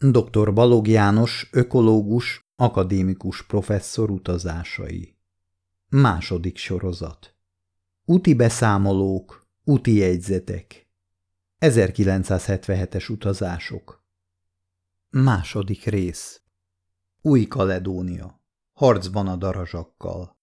Dr. Balogh János, ökológus, akadémikus professzor utazásai. Második sorozat. Úti beszámolók, úti jegyzetek. 1977-es utazások. Második rész. Új-Kaledónia. Harcban a darazsakkal.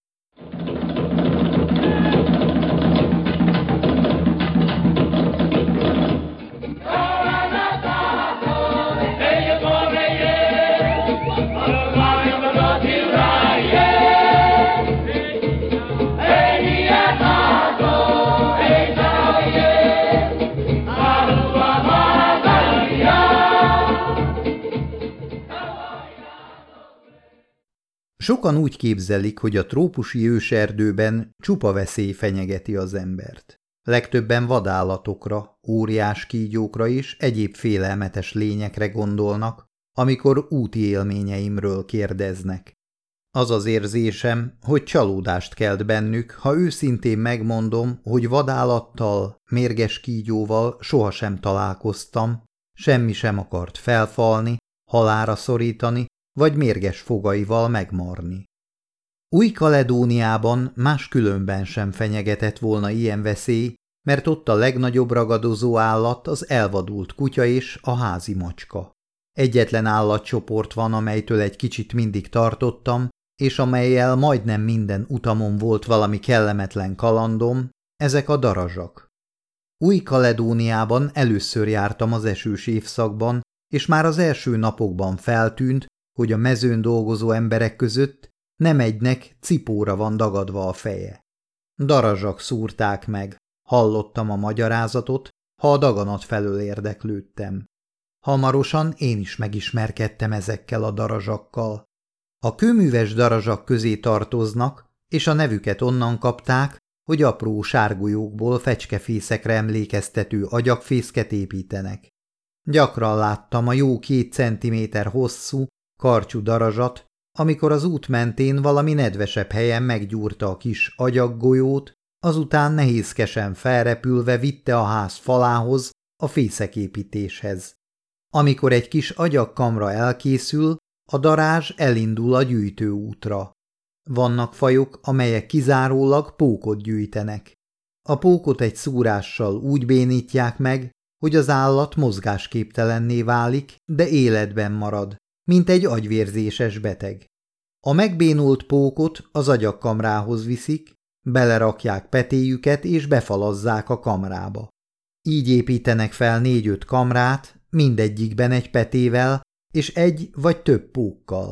Sokan úgy képzelik, hogy a trópusi őserdőben csupa veszély fenyegeti az embert. Legtöbben vadállatokra, óriás kígyókra és egyéb félelmetes lényekre gondolnak, amikor úti élményeimről kérdeznek. Az az érzésem, hogy csalódást kelt bennük, ha őszintén megmondom, hogy vadállattal, mérges kígyóval sohasem találkoztam, semmi sem akart felfalni, halálra szorítani, vagy mérges fogaival megmarni. Új-Kaledóniában máskülönben sem fenyegetett volna ilyen veszély, mert ott a legnagyobb ragadozó állat az elvadult kutya és a házi macska. Egyetlen állatcsoport van, amelytől egy kicsit mindig tartottam, és amellyel majdnem minden utamon volt valami kellemetlen kalandom, ezek a darazsak. Új-Kaledóniában először jártam az esős évszakban, és már az első napokban feltűnt, hogy a mezőn dolgozó emberek között nem egynek cipóra van dagadva a feje. Darazsak szúrták meg, hallottam a magyarázatot, ha a daganat felől érdeklődtem. Hamarosan én is megismerkedtem ezekkel a darazsakkal. A kőműves darazsak közé tartoznak, és a nevüket onnan kapták, hogy apró sárgolyókból fecskefészekre emlékeztető agyagfészket építenek. Gyakran láttam a jó 2 centiméter hosszú, karcsú darazsat, amikor az út mentén valami nedvesebb helyen meggyúrta a kis agyaggolyót, azután nehézkesen felrepülve vitte a ház falához, a fészeképítéshez. Amikor egy kis agyagkamra elkészül, a darázs elindul a gyűjtőútra. Vannak fajok, amelyek kizárólag pókot gyűjtenek. A pókot egy szúrással úgy bénítják meg, hogy az állat mozgásképtelenné válik, de életben marad, mint egy agyvérzéses beteg. A megbénult pókot az agyagkamrához viszik, belerakják petéjüket és befalazzák a kamrába. Így építenek fel 4-5 kamrát, mindegyikben egy petével és egy vagy több pókkal.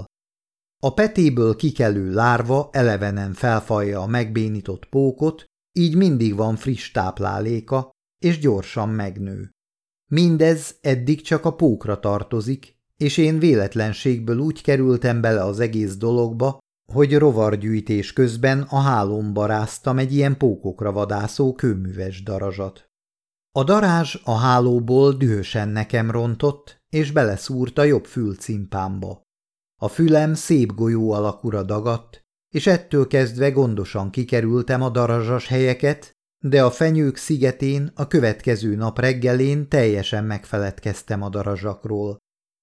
A petéből kikelő lárva elevenen felfalja a megbénított pókot, így mindig van friss tápláléka, és gyorsan megnő. Mindez eddig csak a pókra tartozik, és én véletlenségből úgy kerültem bele az egész dologba, hogy rovargyűjtés közben a hálómba ráztam egy ilyen pókokra vadászó kőműves darazsat. A darázs a hálóból dühösen nekem rontott, és beleszúrt a jobb fülcimpámba. A fülem szép golyó alakúra dagadt, és ettől kezdve gondosan kikerültem a darazsas helyeket, de a fenyők szigetén a következő nap reggelén teljesen megfeledkeztem a darazsakról.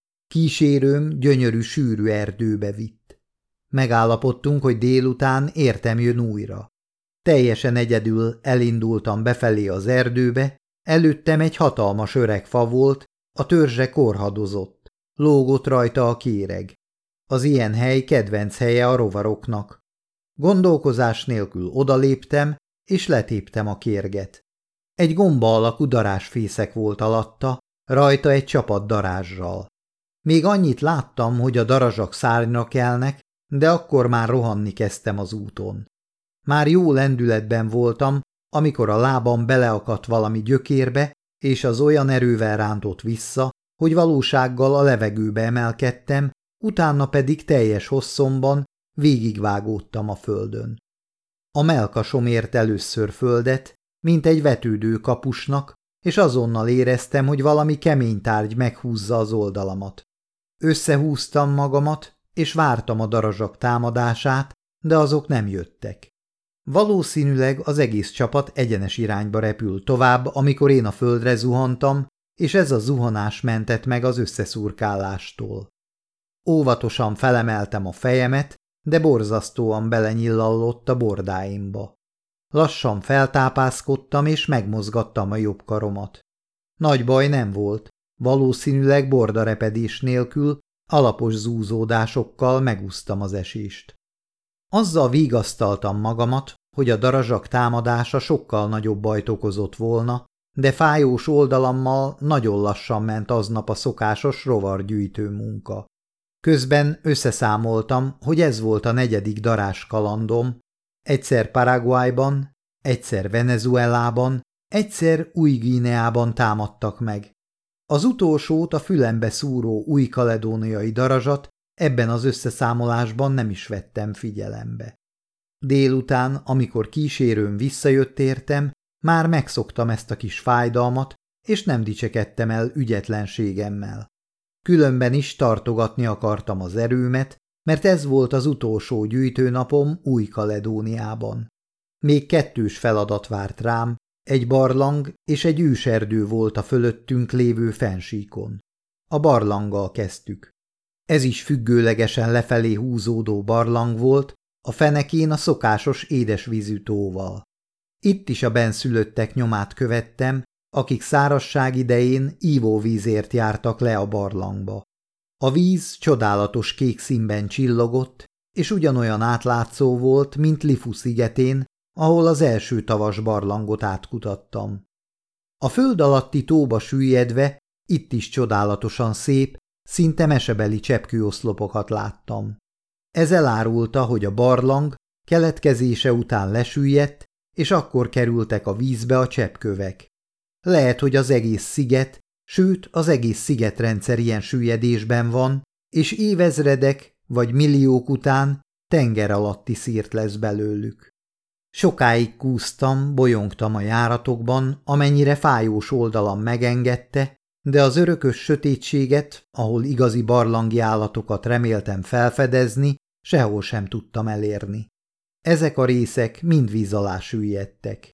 Kísérőm gyönyörű sűrű erdőbe vitt. Megállapodtunk, hogy délután értem jön újra. Teljesen egyedül elindultam befelé az erdőbe, előttem egy hatalmas öreg fa volt, a törzse korhadozott, lógott rajta a kéreg. Az ilyen hely kedvenc helye a rovaroknak. Gondolkozás nélkül odaléptem, és letéptem a kérget. Egy gomba alakú darázsfészek volt alatta, rajta egy csapat darázsral. Még annyit láttam, hogy a darazsak szárnyra kelnek, de akkor már rohanni kezdtem az úton. Már jó lendületben voltam, amikor a lábam beleakadt valami gyökérbe, és az olyan erővel rántott vissza, hogy valósággal a levegőbe emelkedtem, utána pedig teljes hosszomban végigvágódtam a földön. A mellkasom ért először földet, mint egy vetődő kapusnak, és azonnal éreztem, hogy valami kemény tárgy meghúzza az oldalamat. Összehúztam magamat, és vártam a darazsak támadását, de azok nem jöttek. Valószínűleg az egész csapat egyenes irányba repült tovább, amikor én a földre zuhantam, és ez a zuhanás mentett meg az összeszurkálástól. Óvatosan felemeltem a fejemet, de borzasztóan belenyillallott a bordáimba. Lassan feltápászkodtam, és megmozgattam a jobb karomat. Nagy baj nem volt, valószínűleg bordarepedés nélkül, alapos zúzódásokkal megúsztam az esést. Azzal vigasztaltam magamat, hogy a darazsak támadása sokkal nagyobb bajt okozott volna, de fájós oldalammal nagyon lassan ment aznap a szokásos rovargyűjtő munka. Közben összeszámoltam, hogy ez volt a 4. darás kalandom, egyszer Paraguayban, egyszer Venezuelában, egyszer Új-Guineában támadtak meg. Az utolsót, a fülembe szúró új-kaledóniai darazsat ebben az összeszámolásban nem is vettem figyelembe. Délután, amikor kísérőm visszajött értem, már megszoktam ezt a kis fájdalmat, és nem dicsekedtem el ügyetlenségemmel. Különben is tartogatni akartam az erőmet, mert ez volt az utolsó gyűjtőnapom Új-Kaledóniában. Még 2 feladat várt rám, egy barlang és egy őserdő volt a fölöttünk lévő fennsíkon. A barlanggal kezdtük. Ez is függőlegesen lefelé húzódó barlang volt, a fenekén a szokásos édesvízű tóval. Itt is a bennszülöttek nyomát követtem, akik szárazság idején ivóvízért jártak le a barlangba. A víz csodálatos kék színben csillogott, és ugyanolyan átlátszó volt, mint Lifu szigetén, ahol az első tavas barlangot átkutattam. A föld alatti tóba süllyedve itt is csodálatosan szép, szinte mesebeli cseppkőoszlopokat láttam. Ez elárulta, hogy a barlang keletkezése után lesüllyedt, és akkor kerültek a vízbe a cseppkövek. Lehet, hogy az egész sziget, sőt az egész szigetrendszer ilyen süllyedésben van, és évezredek vagy milliók után tenger alatti szírt lesz belőlük. Sokáig kúsztam, bolyongtam a járatokban, amennyire fájós oldalam megengedte, de az örökös sötétséget, ahol igazi barlangi állatokat reméltem felfedezni, sehol sem tudtam elérni. Ezek a részek mind víz alá süllyedtek.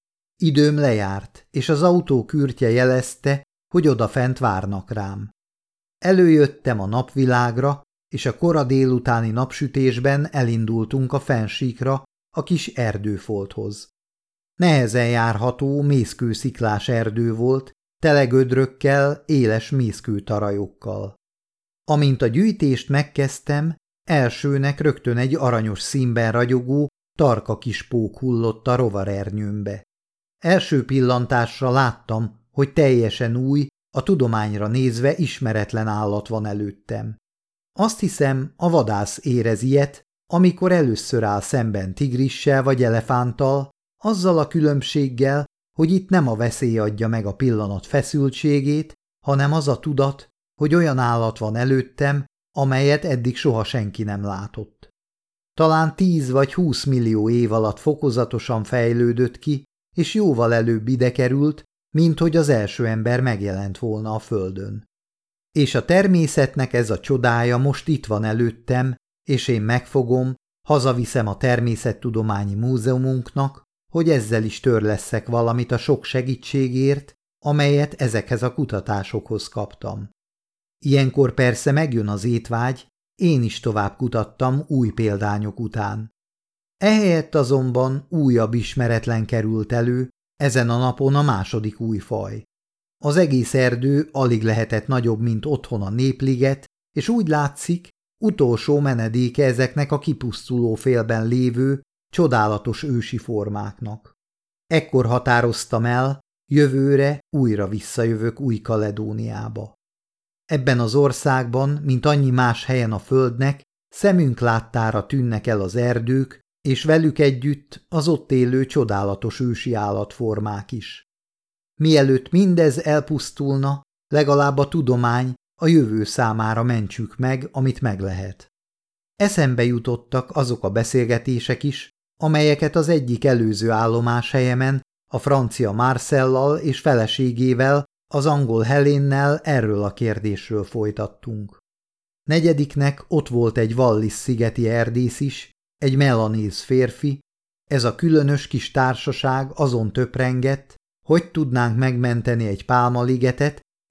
Időm lejárt, és az autó kürtje jelezte, hogy odafent várnak rám. Előjöttem a napvilágra, és a kora délutáni napsütésben elindultunk a fennsíkra, a kis erdőfolthoz. Nehezen járható, mészkősziklás erdő volt, tele gödrökkel, éles mészkőtarajokkal. Amint a gyűjtést megkezdtem, elsőnek rögtön egy aranyos színben ragyogó, tarka kis pók hullott a rovarernyőmbe. Első pillantásra láttam, hogy teljesen új, a tudományra nézve ismeretlen állat van előttem. Azt hiszem, a vadász érez ilyet, amikor először áll szemben tigrissel vagy elefánttal, azzal a különbséggel, hogy itt nem a veszély adja meg a pillanat feszültségét, hanem az a tudat, hogy olyan állat van előttem, amelyet eddig soha senki nem látott. Talán 10 vagy 20 millió év alatt fokozatosan fejlődött ki, és jóval előbb ide került, mint hogy az első ember megjelent volna a földön. És a természetnek ez a csodája most itt van előttem, és én megfogom, hazaviszem a Természettudományi Múzeumunknak, hogy ezzel is törlesszek valamit a sok segítségért, amelyet ezekhez a kutatásokhoz kaptam. Ilyenkor persze megjön az étvágy, én is tovább kutattam új példányok után. Ehelyett azonban újabb ismeretlen került elő, ezen a napon a második új faj. Az egész erdő alig lehetett nagyobb, mint otthon a népliget, és úgy látszik, utolsó menedéke ezeknek a kipusztuló félben lévő, csodálatos ősi formáknak. Ekkor határoztam el, jövőre újra visszajövök Új-Kaledóniába. Ebben az országban, mint annyi más helyen a földnek, szemünk láttára tűnnek el az erdők, és velük együtt az ott élő csodálatos ősi állatformák is. Mielőtt mindez elpusztulna, legalább a tudomány, a jövő számára mentsük meg, amit meg lehet. Eszembe jutottak azok a beszélgetések is, amelyeket az egyik előző állomáshelyemen a francia Marcellal és feleségével, az angol Helénnel erről a kérdésről folytattunk. Negyediknek ott volt egy Wallis-szigeti erdész is, egy melanéz férfi, ez a különös kis társaság azon töprengett, hogy tudnánk megmenteni egy pálmaligetet,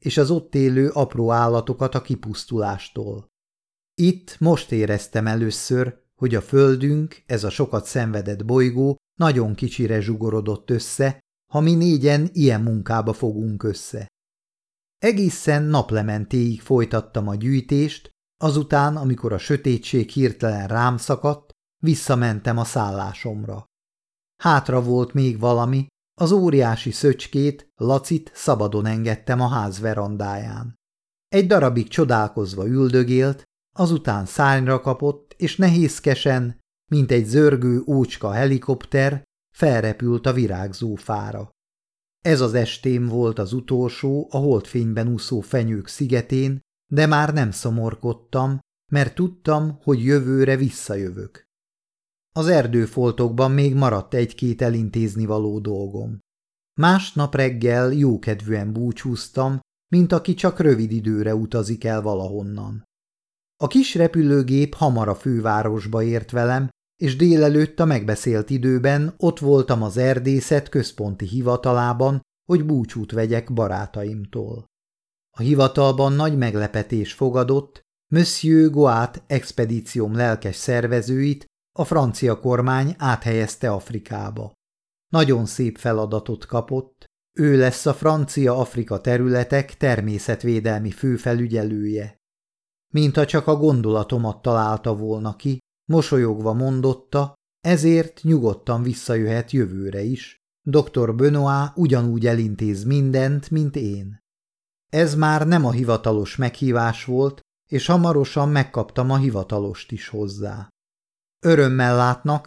és az ott élő apró állatokat a kipusztulástól. Itt most éreztem először, hogy a földünk, ez a sokat szenvedett bolygó nagyon kicsire zsugorodott össze, ha mi négyen ilyen munkába fogunk össze. Egészen naplementéig folytattam a gyűjtést, azután, amikor a sötétség hirtelen rám szakadt, visszamentem a szállásomra. Hátra volt még valami, az óriási szöcskét, Lacit szabadon engedtem a ház verandáján. Egy darabig csodálkozva üldögélt, azután szárnyra kapott, és nehézkesen, mint egy zörgő ócska helikopter, felrepült a virágzó fára. Ez az estém volt az utolsó a holdfényben úszó fenyők szigetén, de már nem szomorkodtam, mert tudtam, hogy jövőre visszajövök. Az erdőfoltokban még maradt egy-két elintéznivaló dolgom. Másnap reggel jókedvűen búcsúztam, mint aki csak rövid időre utazik el valahonnan. A kis repülőgép hamar a fővárosba ért velem, és délelőtt a megbeszélt időben ott voltam az erdészet központi hivatalában, hogy búcsút vegyek barátaimtól. A hivatalban nagy meglepetés fogadott, Monsieur Goat expedícióm lelkes szervezőit a francia kormány áthelyezte Afrikába. Nagyon szép feladatot kapott, ő lesz a francia-Afrika területek természetvédelmi főfelügyelője. Mintha csak a gondolatomat találta volna ki, mosolyogva mondotta, ezért nyugodtan visszajöhet jövőre is. Dr. Benoit ugyanúgy elintéz mindent, mint én. Ez már nem a hivatalos meghívás volt, és hamarosan megkaptam a hivatalost is hozzá. Örömmel látnak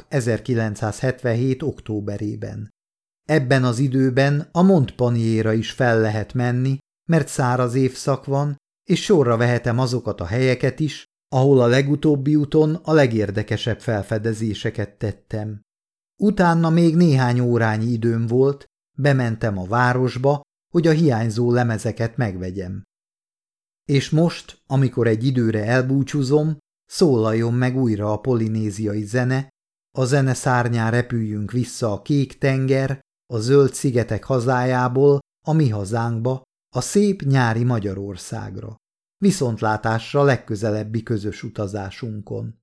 1977. októberében. Ebben az időben a Montpellier-ra is fel lehet menni, mert száraz évszak van, és sorra vehetem azokat a helyeket is, ahol a legutóbbi úton a legérdekesebb felfedezéseket tettem. Utána még néhány órányi időm volt, bementem a városba, hogy a hiányzó lemezeket megvegyem. És most, amikor egy időre elbúcsúzom, szólaljon meg újra a polinéziai zene, a zene szárnyán repüljünk vissza a kék tenger, a zöld szigetek hazájából, a mi hazánkba, a szép nyári Magyarországra. Viszontlátásra legközelebbi közös utazásunkon.